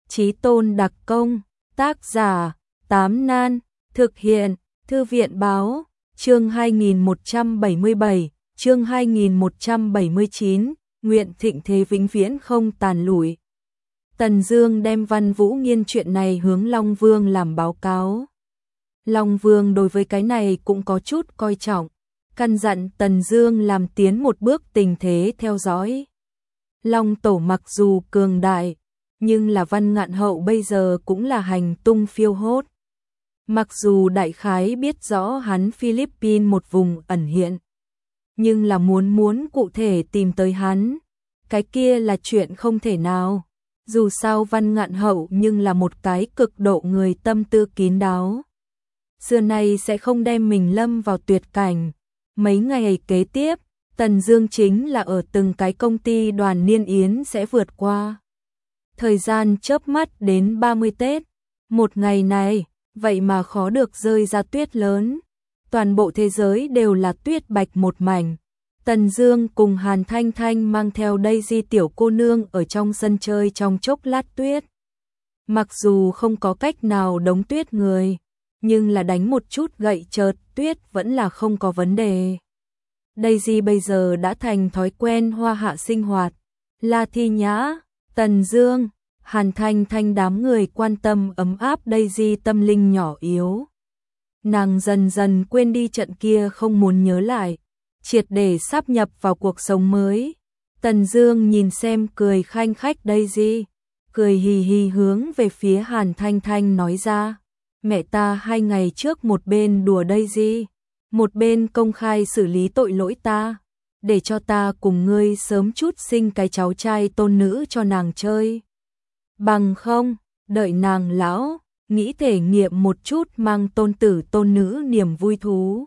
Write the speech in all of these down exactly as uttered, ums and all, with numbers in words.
Chí Tôn đặc công, tác giả, Tám Nan, thực hiện, Thư viện báo, chương hai nghìn một trăm bảy mươi bảy, chương hai nghìn một trăm bảy mươi chín, nguyện thịnh thế vĩnh viễn không tàn lụi. Tần Dương đem Văn Vũ Nghiên chuyện này hướng Long Vương làm báo cáo. Long Vương đối với cái này cũng có chút coi trọng, căn dặn Tần Dương làm tiến một bước tình thế theo dõi. Long Tổ mặc dù cường đại, nhưng là Văn Ngạn Hậu bây giờ cũng là hành tung phiêu hốt. Mặc dù đại khái biết rõ hắn Philippines một vùng ẩn hiện, nhưng là muốn muốn cụ thể tìm tới hắn, cái kia là chuyện không thể nào. Dù sao Văn Ngạn Hậu nhưng là một cái cực độ người tâm tư kín đáo. Xưa nay sẽ không đem mình lâm vào tuyệt cảnh. Mấy ngày kế tiếp, Tần Dương chính là ở từng cái công ty đoàn niên yến sẽ vượt qua. Thời gian chớp mắt đến ba mươi Tết, một ngày này, vậy mà khó được rơi ra tuyết lớn. Toàn bộ thế giới đều là tuyết bạch một mảnh. Tần Dương cùng Hàn Thanh Thanh mang theo Daisy tiểu cô nương ở trong sân chơi trong chốc lát tuyết. Mặc dù không có cách nào đóng tuyết người, nhưng là đánh một chút gậy chợt tuyết vẫn là không có vấn đề. Daisy bây giờ đã thành thói quen hoa hạ sinh hoạt. La Thi Nhã, Tần Dương, Hàn Thanh Thanh đám người quan tâm ấm áp Daisy tâm linh nhỏ yếu. Nàng dần dần quên đi trận kia không muốn nhớ lại, triệt để sáp nhập vào cuộc sống mới. Tần Dương nhìn xem cười khanh khách Daisy, cười hì hì hướng về phía Hàn Thanh Thanh nói ra, mẹ ta hai ngày trước một bên đùa Daisy, một bên công khai xử lý tội lỗi ta, để cho ta cùng ngươi sớm chút sinh cái cháu trai tôn nữ cho nàng chơi. Bằng không, đợi nàng lão, nghĩ thể nghiệm một chút mang tôn tử tôn nữ niềm vui thú.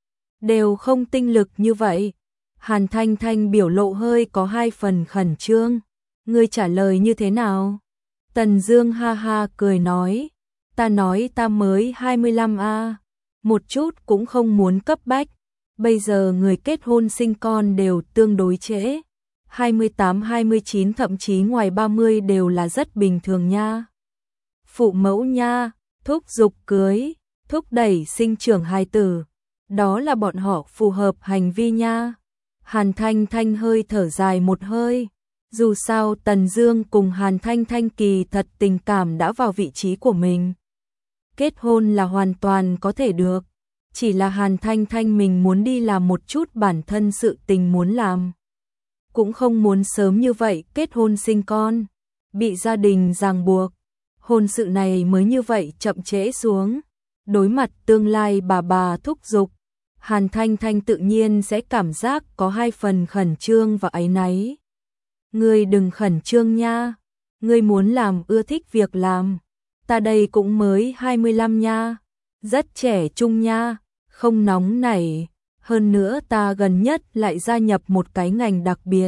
Đều không tinh lực như vậy. Hàn Thanh Thanh biểu lộ hơi có hai phần khẩn trương. Ngươi trả lời như thế nào? Tần Dương ha ha cười nói, ta nói ta mới hai mươi lăm a, một chút cũng không muốn cấp bách. Bây giờ người kết hôn sinh con đều tương đối trễ. hai mươi tám, hai mươi chín thậm chí ngoài ba mươi đều là rất bình thường nha. Phụ mẫu nha, thúc giục cưới, thúc đẩy sinh trưởng hài tử, đó là bọn họ phù hợp hành vi nha. Hàn Thanh Thanh hơi thở dài một hơi. Dù sao Tần Dương cùng Hàn Thanh Thanh kỳ thật tình cảm đã vào vị trí của mình. Kết hôn là hoàn toàn có thể được. Chỉ là Hàn Thanh Thanh mình muốn đi làm một chút bản thân sự tình muốn làm. Cũng không muốn sớm như vậy kết hôn sinh con, bị gia đình ràng buộc. Hôn sự này mới như vậy chậm trễ xuống. Đối mặt tương lai bà bà thúc giục, Hàn Thanh Thanh tự nhiên sẽ cảm giác có hai phần khẩn trương và áy náy. Ngươi đừng khẩn trương nha, ngươi muốn làm ưa thích việc làm. Ta đây cũng mới hai mươi lăm nha, rất trẻ trung nha, không nóng nảy. Hơn nữa ta gần nhất lại gia nhập một cái ngành đặc biệt.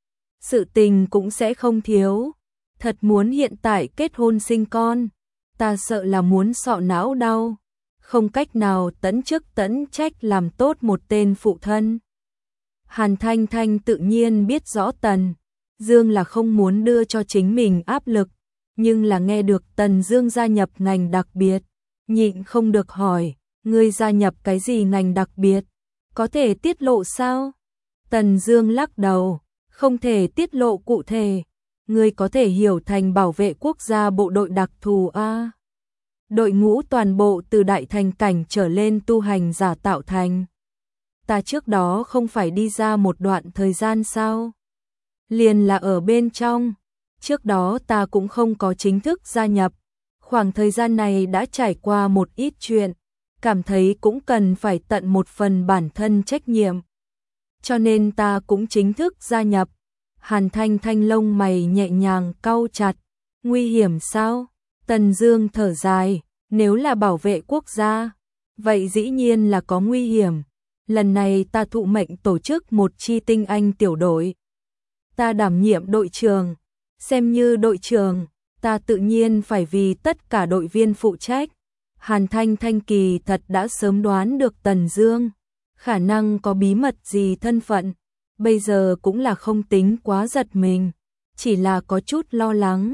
Sự tình cũng sẽ không thiếu. Thật muốn hiện tại kết hôn sinh con, ta sợ là muốn sọ não đau. Không cách nào tẫn chức tẫn trách làm tốt một tên phụ thân. Hàn Thanh Thanh tự nhiên biết rõ Tần Dương là không muốn đưa cho chính mình áp lực, nhưng là nghe được Tần Dương gia nhập ngành đặc biệt, nhịn không được hỏi, ngươi gia nhập cái gì ngành đặc biệt? Có thể tiết lộ sao? Tần Dương lắc đầu, không thể tiết lộ cụ thể. Ngươi có thể hiểu thành bảo vệ quốc gia bộ đội đặc thù a. Đội ngũ toàn bộ từ đại thành cảnh trở lên tu hành giả tạo thành. Ta trước đó không phải đi ra một đoạn thời gian sao? Liền là ở bên trong. Trước đó ta cũng không có chính thức gia nhập. Khoảng thời gian này đã trải qua một ít chuyện, cảm thấy cũng cần phải tận một phần bản thân trách nhiệm. Cho nên ta cũng chính thức gia nhập. Hàn Thanh Thanh lông mày nhẹ nhàng cau chặt. Nguy hiểm sao? Tần Dương thở dài, nếu là bảo vệ quốc gia, vậy dĩ nhiên là có nguy hiểm. Lần này ta thụ mệnh tổ chức một chi tinh anh tiểu đội. Ta đảm nhiệm đội trưởng, xem như đội trưởng, ta tự nhiên phải vì tất cả đội viên phụ trách. Hàn Thanh Thanh kỳ thật đã sớm đoán được Tần Dương khả năng có bí mật gì thân phận, bây giờ cũng là không tính quá giật mình, chỉ là có chút lo lắng.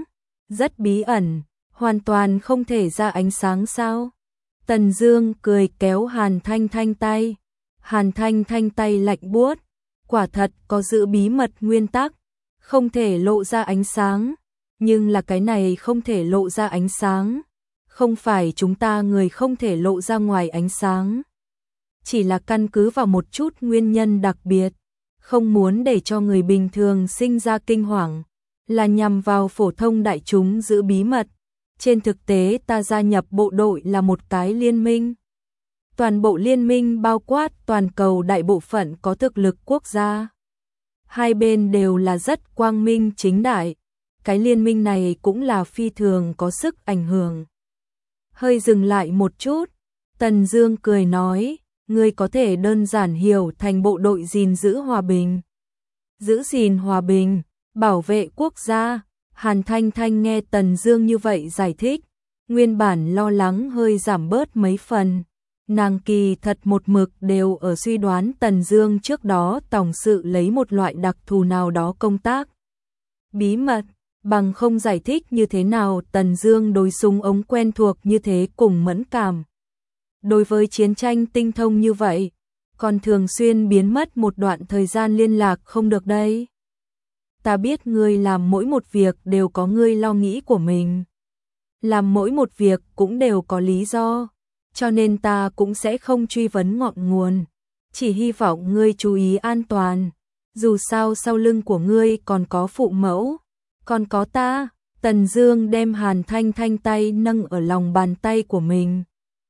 Rất bí ẩn, hoàn toàn không thể ra ánh sáng sao? Tần Dương cười kéo Hàn Thanh Thanh tay. Hàn Thanh Thanh tay lạnh buốt, quả thật có giữ bí mật nguyên tắc, không thể lộ ra ánh sáng, nhưng là cái này không thể lộ ra ánh sáng, không phải chúng ta người không thể lộ ra ngoài ánh sáng, chỉ là căn cứ vào một chút nguyên nhân đặc biệt, không muốn để cho người bình thường sinh ra kinh hoàng, là nhằm vào phổ thông đại chúng giữ bí mật. Trên thực tế ta gia nhập bộ đội là một cái liên minh. Toàn bộ liên minh bao quát toàn cầu đại bộ phận có thực lực quốc gia. Hai bên đều là rất quang minh chính đại. Cái liên minh này cũng là phi thường có sức ảnh hưởng. Hơi dừng lại một chút, Tần Dương cười nói, ngươi có thể đơn giản hiểu thành bộ đội gìn giữ hòa bình. Giữ gìn hòa bình, bảo vệ quốc gia. Hàn Thanh Thanh nghe Tần Dương như vậy giải thích, nguyên bản lo lắng hơi giảm bớt mấy phần. Nàng kỳ thật một mực đều ở suy đoán Tần Dương trước đó tổng sự lấy một loại đặc thù nào đó công tác bí mật, bằng không giải thích như thế nào Tần Dương đối súng ống quen thuộc như thế cùng mẫn cảm. Đối với chiến tranh tinh thông như vậy, còn thường xuyên biến mất một đoạn thời gian liên lạc không được đây. Ta biết ngươi làm mỗi một việc đều có ngươi lo nghĩ của mình. Làm mỗi một việc cũng đều có lý do, cho nên ta cũng sẽ không truy vấn ngọn nguồn. Chỉ hy vọng ngươi chú ý an toàn, dù sao sau lưng của ngươi còn có phụ mẫu, còn có ta. Tần Dương đem Hàn Thanh Thanh tay nâng ở lòng bàn tay của mình.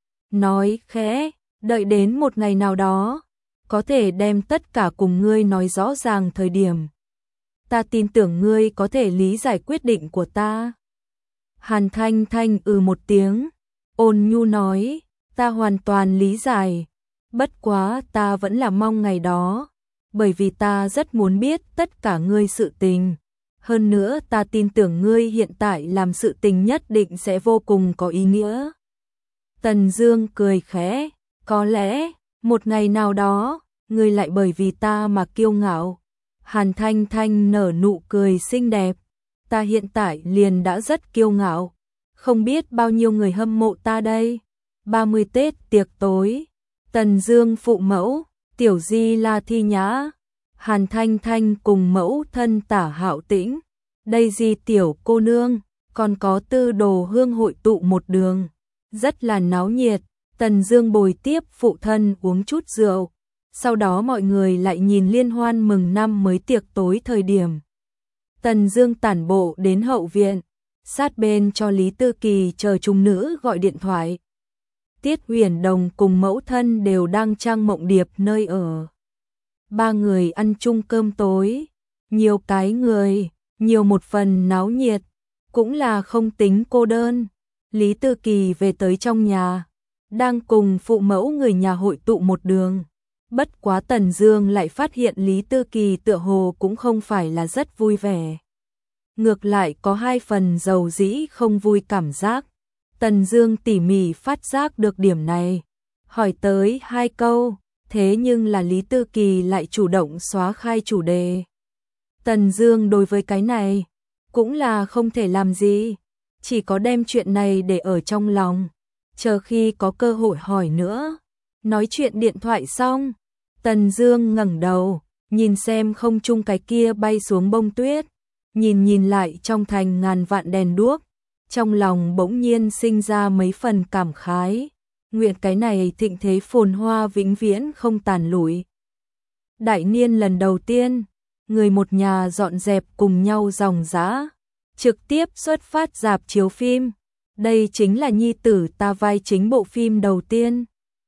Nói khẽ, đợi đến một ngày nào đó, có thể đem tất cả cùng ngươi nói rõ ràng thời điểm. Ta tin tưởng ngươi có thể lý giải quyết định của ta. Hàn Thanh Thanh ừ một tiếng, ôn nhu nói, ta hoàn toàn lý giải, bất quá ta vẫn là mong ngày đó, bởi vì ta rất muốn biết tất cả ngươi sự tình. Hơn nữa ta tin tưởng ngươi hiện tại làm sự tình nhất định sẽ vô cùng có ý nghĩa. Tần Dương cười khẽ, có lẽ, một ngày nào đó, ngươi lại bởi vì ta mà kiêu ngạo. Hàn Thanh Thanh nở nụ cười xinh đẹp, ta hiện tại liền đã rất kiêu ngạo, không biết bao nhiêu người hâm mộ ta đây. ba mươi Tết tiệc tối, Tần Dương phụ mẫu, Tiểu Di La Thi Nhã, Hàn Thanh Thanh cùng mẫu thân Tả Hạo Tĩnh, đây Di tiểu cô nương, còn có Tư Đồ Hương hội tụ một đường, rất là náo nhiệt. Tần Dương bồi tiếp phụ thân uống chút rượu, sau đó mọi người lại nhìn liên hoan mừng năm mới tiệc tối thời điểm. Tần Dương tản bộ đến hậu viện, sát bên cho Lý Tư Kỳ chờ trung nữ gọi điện thoại. Tiết Uyển Đồng cùng mẫu thân đều đang trang mộng điệp nơi ở. Ba người ăn chung cơm tối, nhiều cái người, nhiều một phần náo nhiệt, cũng là không tính cô đơn. Lý Tư Kỳ về tới trong nhà, đang cùng phụ mẫu người nhà hội tụ một đường. Bất quá Tần Dương lại phát hiện Lý Tư Kỳ tựa hồ cũng không phải là rất vui vẻ. Ngược lại có hai phần dầu dĩ không vui cảm giác. Tần Dương tỉ mỉ phát giác được điểm này, hỏi tới hai câu, thế nhưng là Lý Tư Kỳ lại chủ động xóa khai chủ đề. Tần Dương đối với cái này cũng là không thể làm gì, chỉ có đem chuyện này để ở trong lòng, chờ khi có cơ hội hỏi nữa. Nói chuyện điện thoại xong, Tần Dương ngẩng đầu, nhìn xem không trung cái kia bay xuống bông tuyết, nhìn nhìn lại trong thành ngàn vạn đèn đuốc, trong lòng bỗng nhiên sinh ra mấy phần cảm khái, nguyện cái này thịnh thế phồn hoa vĩnh viễn không tàn lụi. Đại niên lần đầu tiên, người một nhà dọn dẹp cùng nhau dòng dã, trực tiếp xuất phát rạp chiếu phim. Đây chính là nhi tử ta vai chính bộ phim đầu tiên.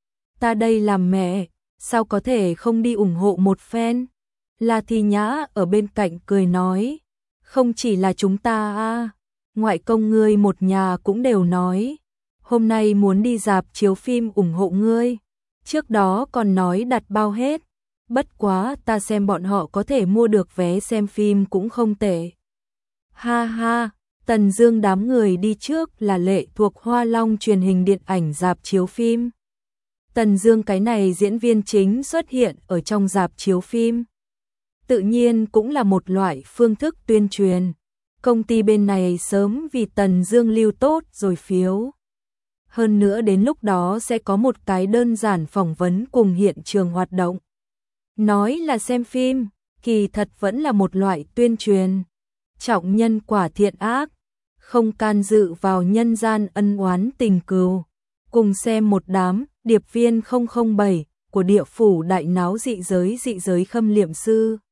Ta đây làm mẹ, sao có thể không đi ủng hộ một phen? La Thi Nhã ở bên cạnh cười nói, không chỉ là chúng ta a, ngoại công ngươi một nhà cũng đều nói, hôm nay muốn đi rạp chiếu phim ủng hộ ngươi. Trước đó còn nói đặt bao hết, bất quá ta xem bọn họ có thể mua được vé xem phim cũng không tệ. Ha ha, Tần Dương đám người đi trước là lệ thuộc Hoa Long truyền hình điện ảnh rạp chiếu phim. Tần Dương cái này diễn viên chính xuất hiện ở trong rạp chiếu phim, tự nhiên cũng là một loại phương thức tuyên truyền. công ty bên này sớm vì Tần Dương lưu tốt rồi phiếu. Hơn nữa đến lúc đó sẽ có một cái đơn giản phỏng vấn cùng hiện trường hoạt động. Nói là xem phim, kỳ thật vẫn là một loại tuyên truyền. Trọng nhân quả thiện ác, không can dự vào nhân gian ân oán tình cừu. Cùng xem một đám điệp viên không không bảy của địa phủ đại náo dị giới dị giới khâm liệm sư.